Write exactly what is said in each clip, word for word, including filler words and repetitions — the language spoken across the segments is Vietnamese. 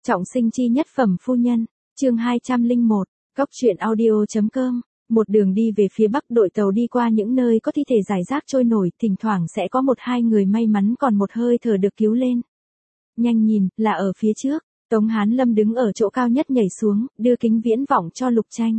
Trọng sinh chi nhất phẩm phu nhân, chương hai trăm lẻ một, Cốc truyện audio.com. Một đường đi về phía bắc, đội tàu đi qua những nơi có thi thể rải rác trôi nổi, thỉnh thoảng sẽ có một hai người may mắn còn một hơi thở được cứu lên. Nhanh nhìn, là ở phía trước, Tống Hán Lâm đứng ở chỗ cao nhất nhảy xuống, đưa kính viễn vọng cho Lục Tranh.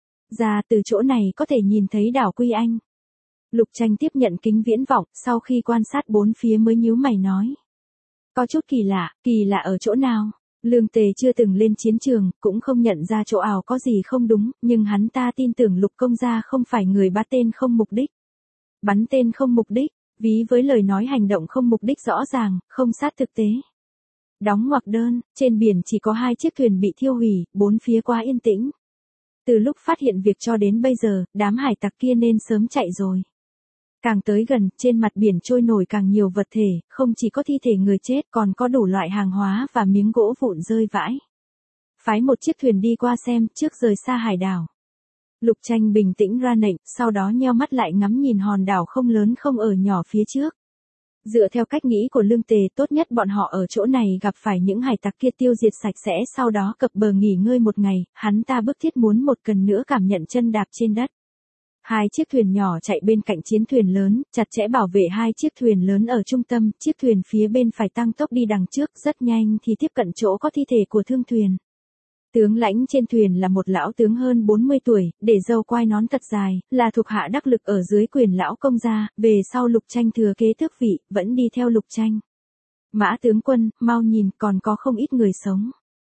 Ra từ chỗ này có thể nhìn thấy đảo Quy Anh. Lục Tranh tiếp nhận kính viễn vọng, sau khi quan sát bốn phía mới nhíu mày nói. Có chút kỳ lạ, kỳ lạ ở chỗ nào? Lương Tề chưa từng lên chiến trường, cũng không nhận ra chỗ ảo có gì không đúng, nhưng hắn ta tin tưởng Lục công gia không phải người bắn tên không mục đích. Bắn tên không mục đích, ví với lời nói hành động không mục đích rõ ràng, không sát thực tế. Đóng ngoặc đơn, trên biển chỉ có hai chiếc thuyền bị thiêu hủy, bốn phía quá yên tĩnh. Từ lúc phát hiện việc cho đến bây giờ, đám hải tặc kia nên sớm chạy rồi. Càng tới gần, trên mặt biển trôi nổi càng nhiều vật thể, không chỉ có thi thể người chết còn có đủ loại hàng hóa và miếng gỗ vụn rơi vãi. Phái một chiếc thuyền đi qua xem, trước rời xa hải đảo. Lục Tranh bình tĩnh ra lệnh, sau đó nheo mắt lại ngắm nhìn hòn đảo không lớn không ở nhỏ phía trước. Dựa theo cách nghĩ của Lương Tề, tốt nhất bọn họ ở chỗ này gặp phải những hải tặc kia tiêu diệt sạch sẽ, sau đó cập bờ nghỉ ngơi một ngày, hắn ta bức thiết muốn một lần nữa cảm nhận chân đạp trên đất. Hai chiếc thuyền nhỏ chạy bên cạnh chiến thuyền lớn, chặt chẽ bảo vệ hai chiếc thuyền lớn ở trung tâm, chiếc thuyền phía bên phải tăng tốc đi đằng trước, rất nhanh thì tiếp cận chỗ có thi thể của thương thuyền. Tướng lãnh trên thuyền là một lão tướng hơn bốn mươi tuổi, để râu quai nón thật dài, là thuộc hạ đắc lực ở dưới quyền lão công gia, về sau Lục Tranh thừa kế tước vị, vẫn đi theo Lục Tranh. Mã tướng quân, mau nhìn, còn có không ít người sống.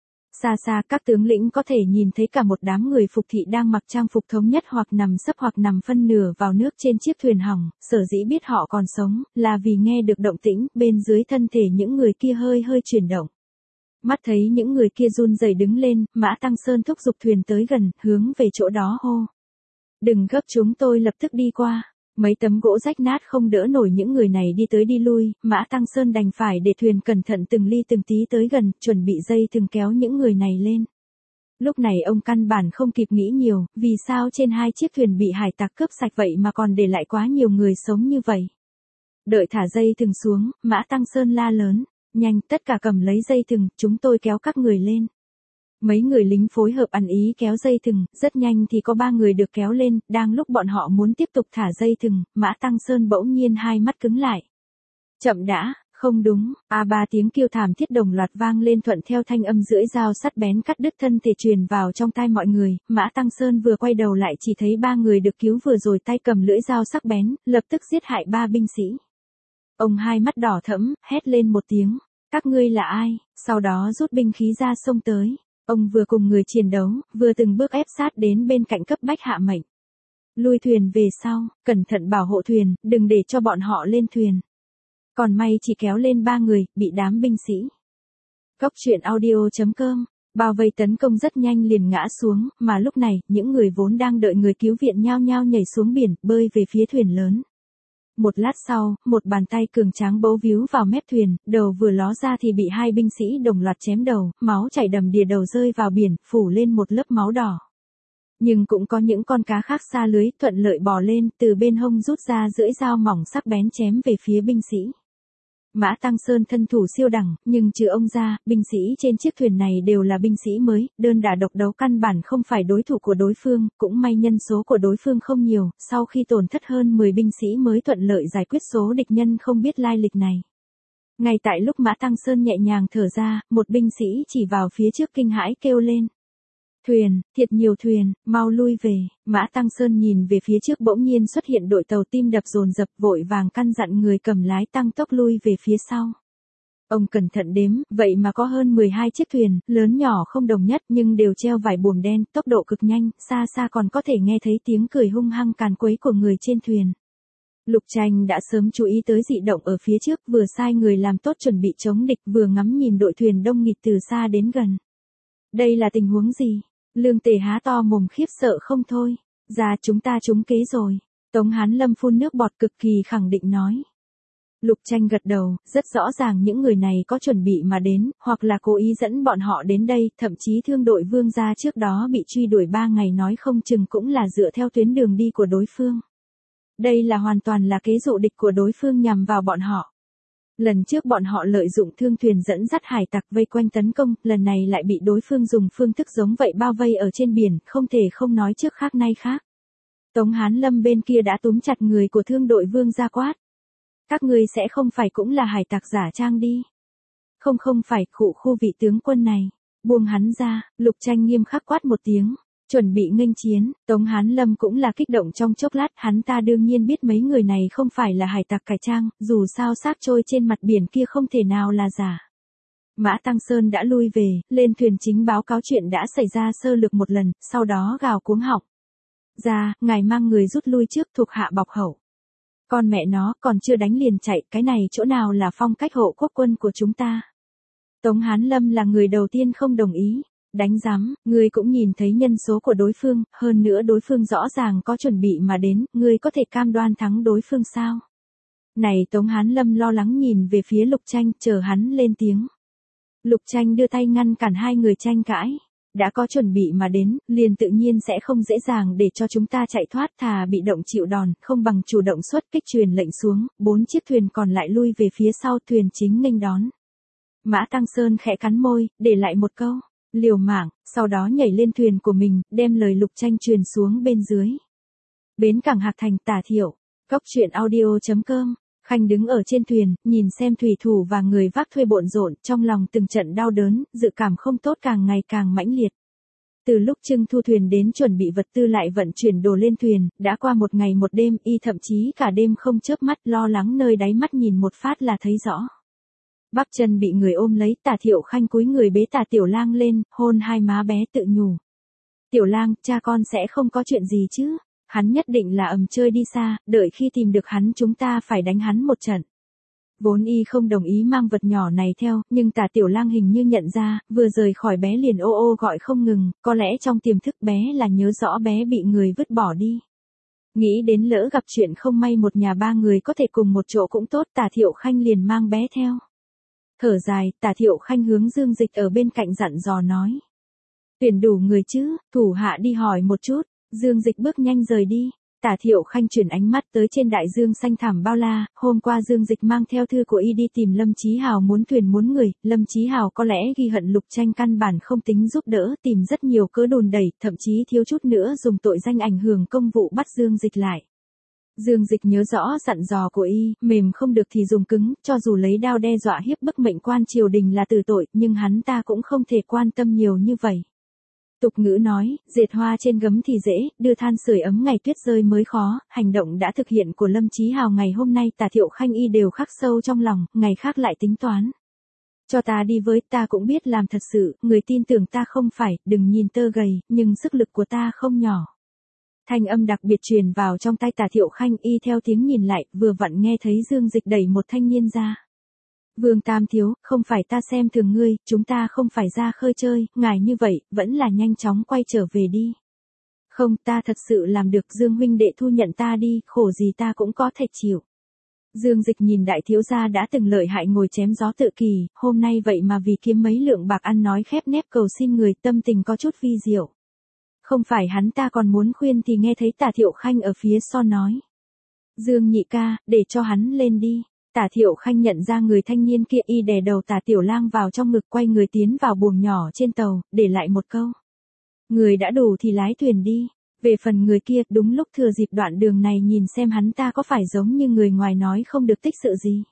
Xa xa các tướng lĩnh có thể nhìn thấy cả một đám người phục thị đang mặc trang phục thống nhất hoặc nằm sấp hoặc nằm phân nửa vào nước trên chiếc thuyền hỏng, sở dĩ biết họ còn sống, là vì nghe được động tĩnh, bên dưới thân thể những người kia hơi hơi chuyển động. Mắt thấy những người kia run rẩy đứng lên, Mã Tăng Sơn thúc giục thuyền tới gần, hướng về chỗ đó hô. Đừng gấp, chúng tôi lập tức đi qua. Mấy tấm gỗ rách nát không đỡ nổi những người này đi tới đi lui, Mã Tăng Sơn đành phải để thuyền cẩn thận từng ly từng tí tới gần, chuẩn bị dây thừng kéo những người này lên. Lúc này ông căn bản không kịp nghĩ nhiều, vì sao trên hai chiếc thuyền bị hải tặc cướp sạch vậy mà còn để lại quá nhiều người sống như vậy. Đợi thả dây thừng xuống, Mã Tăng Sơn la lớn, nhanh, tất cả cầm lấy dây thừng, chúng tôi kéo các người lên. Mấy người lính phối hợp ăn ý kéo dây thừng, rất nhanh thì có ba người được kéo lên, đang lúc bọn họ muốn tiếp tục thả dây thừng, Mã Tăng Sơn bỗng nhiên hai mắt cứng lại. Chậm đã, không đúng, a ba tiếng kêu thảm thiết đồng loạt vang lên thuận theo thanh âm lưỡi dao sắt bén cắt đứt thân thể truyền vào trong tai mọi người, Mã Tăng Sơn vừa quay đầu lại chỉ thấy ba người được cứu vừa rồi tay cầm lưỡi dao sắc bén, lập tức giết hại ba binh sĩ. Ông hai mắt đỏ thẫm, hét lên một tiếng, các ngươi là ai, sau đó rút binh khí ra xông tới. Ông vừa cùng người chiến đấu, vừa từng bước ép sát đến bên cạnh cấp bách hạ mệnh. Lui thuyền về sau, cẩn thận bảo hộ thuyền, đừng để cho bọn họ lên thuyền. Còn may chỉ kéo lên ba người, bị đám binh sĩ. Cốc truyện audio.com, bao vây tấn công rất nhanh liền ngã xuống, mà lúc này, những người vốn đang đợi người cứu viện nhao nhao nhảy xuống biển, bơi về phía thuyền lớn. Một lát sau, một bàn tay cường tráng bấu víu vào mép thuyền, đầu vừa ló ra thì bị hai binh sĩ đồng loạt chém đầu, máu chảy đầm đìa, đầu rơi vào biển, phủ lên một lớp máu đỏ. Nhưng cũng có những con cá khác xa lưới, thuận lợi bò lên, từ bên hông rút ra lưỡi dao mỏng sắc bén chém về phía binh sĩ. Mã Tăng Sơn thân thủ siêu đẳng, nhưng trừ ông ra, binh sĩ trên chiếc thuyền này đều là binh sĩ mới, đơn đả độc đấu căn bản không phải đối thủ của đối phương, cũng may nhân số của đối phương không nhiều, sau khi tổn thất hơn mười binh sĩ mới thuận lợi giải quyết số địch nhân không biết lai lịch này. Ngay tại lúc Mã Tăng Sơn nhẹ nhàng thở ra, một binh sĩ chỉ vào phía trước kinh hãi kêu lên. Thuyền, thiệt nhiều thuyền, mau lui về. Mã Tăng Sơn nhìn về phía trước, bỗng nhiên xuất hiện đội tàu, tim đập dồn dập, vội vàng căn dặn người cầm lái tăng tốc lui về phía sau. Ông cẩn thận đếm, vậy mà có hơn mười hai chiếc thuyền, lớn nhỏ không đồng nhất nhưng đều treo vải buồm đen, tốc độ cực nhanh, xa xa còn có thể nghe thấy tiếng cười hung hăng càn quấy của người trên thuyền. Lục Tranh đã sớm chú ý tới dị động ở phía trước, vừa sai người làm tốt chuẩn bị chống địch, vừa ngắm nhìn đội thuyền đông nghịt từ xa đến gần. Đây là tình huống gì? Lương Tề há to mồm khiếp sợ không thôi. Ra, chúng ta trúng kế rồi. Tống Hán Lâm phun nước bọt cực kỳ khẳng định nói. Lục Tranh gật đầu, rất rõ ràng những người này có chuẩn bị mà đến, hoặc là cố ý dẫn bọn họ đến đây, thậm chí thương đội Vương gia trước đó bị truy đuổi ba ngày nói không chừng cũng là dựa theo tuyến đường đi của đối phương. Đây là hoàn toàn là kế dụ địch của đối phương nhằm vào bọn họ. Lần trước bọn họ lợi dụng thương thuyền dẫn dắt hải tặc vây quanh tấn công, lần này lại bị đối phương dùng phương thức giống vậy bao vây ở trên biển, không thể không nói trước khác nay khác. Tống Hán Lâm bên kia đã túm chặt người của thương đội Vương ra quát. Các ngươi sẽ không phải cũng là hải tặc giả trang đi. Không không phải, khụ khu vị tướng quân này. Buông hắn ra, Lục Tranh nghiêm khắc quát một tiếng. Chuẩn bị nghênh chiến, Tống Hán Lâm cũng là kích động trong chốc lát, hắn ta đương nhiên biết mấy người này không phải là hải tặc cải trang, dù sao xác trôi trên mặt biển kia không thể nào là giả. Mã Tăng Sơn đã lui về, lên thuyền chính báo cáo chuyện đã xảy ra sơ lược một lần, sau đó gào cuống họng. Ra, ngài mang người rút lui trước, thuộc hạ bọc hậu. Con mẹ nó, còn chưa đánh liền chạy, cái này chỗ nào là phong cách hộ quốc quân của chúng ta. Tống Hán Lâm là người đầu tiên không đồng ý. Đánh rắm, ngươi cũng nhìn thấy nhân số của đối phương, hơn nữa đối phương rõ ràng có chuẩn bị mà đến, ngươi có thể cam đoan thắng đối phương sao? Này Tống Hán Lâm lo lắng nhìn về phía Lục Tranh, chờ hắn lên tiếng. Lục Tranh đưa tay ngăn cản hai người tranh cãi. Đã có chuẩn bị mà đến, liền tự nhiên sẽ không dễ dàng để cho chúng ta chạy thoát, thà bị động chịu đòn, không bằng chủ động xuất kích truyền lệnh xuống, bốn chiếc thuyền còn lại lui về phía sau, thuyền chính nghênh đón. Mã Tăng Sơn khẽ cắn môi, để lại một câu. Liều mạng, sau đó nhảy lên thuyền của mình, đem lời Lục Tranh truyền xuống bên dưới. Bến cảng Hạc Thành, Tả Thiệu, Cốc truyện audio chấm com. Khanh đứng ở trên thuyền, nhìn xem thủy thủ và người vác thuê bộn rộn, trong lòng từng trận đau đớn, dự cảm không tốt càng ngày càng mãnh liệt. Từ lúc Trưng Thu thuyền đến chuẩn bị vật tư lại vận chuyển đồ lên thuyền, đã qua một ngày một đêm, y thậm chí cả đêm không chớp mắt, lo lắng nơi đáy mắt nhìn một phát là thấy rõ. Bắp chân bị người ôm lấy, Tả Thiệu Khanh cúi người bế Tả Tiểu Lang lên, hôn hai má bé tự nhủ. Tiểu Lang, cha con sẽ không có chuyện gì chứ, hắn nhất định là ầm chơi đi xa, đợi khi tìm được hắn chúng ta phải đánh hắn một trận. Vốn y không đồng ý mang vật nhỏ này theo, nhưng Tả Tiểu Lang hình như nhận ra, vừa rời khỏi bé liền ô ô gọi không ngừng, có lẽ trong tiềm thức bé là nhớ rõ bé bị người vứt bỏ đi. Nghĩ đến lỡ gặp chuyện không may một nhà ba người có thể cùng một chỗ cũng tốt, Tả Thiệu Khanh liền mang bé theo. Thở dài, Tả Thiệu Khanh hướng Dương Dịch ở bên cạnh dặn dò nói. Tuyển đủ người chứ, thủ hạ đi hỏi một chút. Dương Dịch bước nhanh rời đi. Tả Thiệu Khanh chuyển ánh mắt tới trên đại dương xanh thẳm bao la, hôm qua Dương Dịch mang theo thư của y đi tìm Lâm Chí Hào muốn thuyền muốn người, Lâm Chí Hào có lẽ ghi hận Lục Tranh căn bản không tính giúp đỡ, tìm rất nhiều cớ đùn đẩy, thậm chí thiếu chút nữa dùng tội danh ảnh hưởng công vụ bắt Dương Dịch lại. Dương Dịch nhớ rõ dặn dò của y, mềm không được thì dùng cứng, cho dù lấy đao đe dọa hiếp bức mệnh quan triều đình là tử tội, nhưng hắn ta cũng không thể quan tâm nhiều như vậy. Tục ngữ nói, dệt hoa trên gấm thì dễ, đưa than sưởi ấm ngày tuyết rơi mới khó, hành động đã thực hiện của Lâm Chí Hào ngày hôm nay Tả Thiệu Khanh y đều khắc sâu trong lòng, ngày khác lại tính toán. Cho ta đi với, ta cũng biết làm thật sự, người tin tưởng ta không phải, đừng nhìn tơ gầy, nhưng sức lực của ta không nhỏ. Thanh âm đặc biệt truyền vào trong tai Tả Thiệu Khanh, y theo tiếng nhìn lại, vừa vặn nghe thấy Dương Dịch đẩy một thanh niên ra. Vương Tam Thiếu, không phải ta xem thường ngươi, chúng ta không phải ra khơi chơi, ngài như vậy, vẫn là nhanh chóng quay trở về đi. Không, ta thật sự làm được, Dương huynh đệ thu nhận ta đi, khổ gì ta cũng có thể chịu. Dương Dịch nhìn đại thiếu gia đã từng lợi hại ngồi chém gió tự kỳ, hôm nay vậy mà vì kiếm mấy lượng bạc ăn nói khép nép cầu xin người, tâm tình có chút vi diệu. Không phải hắn ta còn muốn khuyên thì nghe thấy Tả Thiệu Khanh ở phía sau nói. Dương nhị ca, để cho hắn lên đi. Tả Thiệu Khanh nhận ra người thanh niên kia, y đè đầu Tả Tiểu Lang vào trong ngực, quay người tiến vào buồng nhỏ trên tàu, để lại một câu. Người đã đủ thì lái thuyền đi. Về phần người kia, đúng lúc thừa dịp đoạn đường này nhìn xem hắn ta có phải giống như người ngoài nói không được tích sự gì.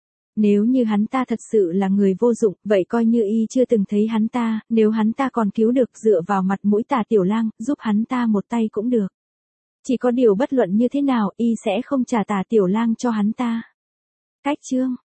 Nếu như hắn ta thật sự là người vô dụng, vậy coi như y chưa từng thấy hắn ta, nếu hắn ta còn cứu được dựa vào mặt mũi Tả Tiểu Lang, giúp hắn ta một tay cũng được. Chỉ có điều bất luận như thế nào, y sẽ không trả Tả Tiểu Lang cho hắn ta. Cách chương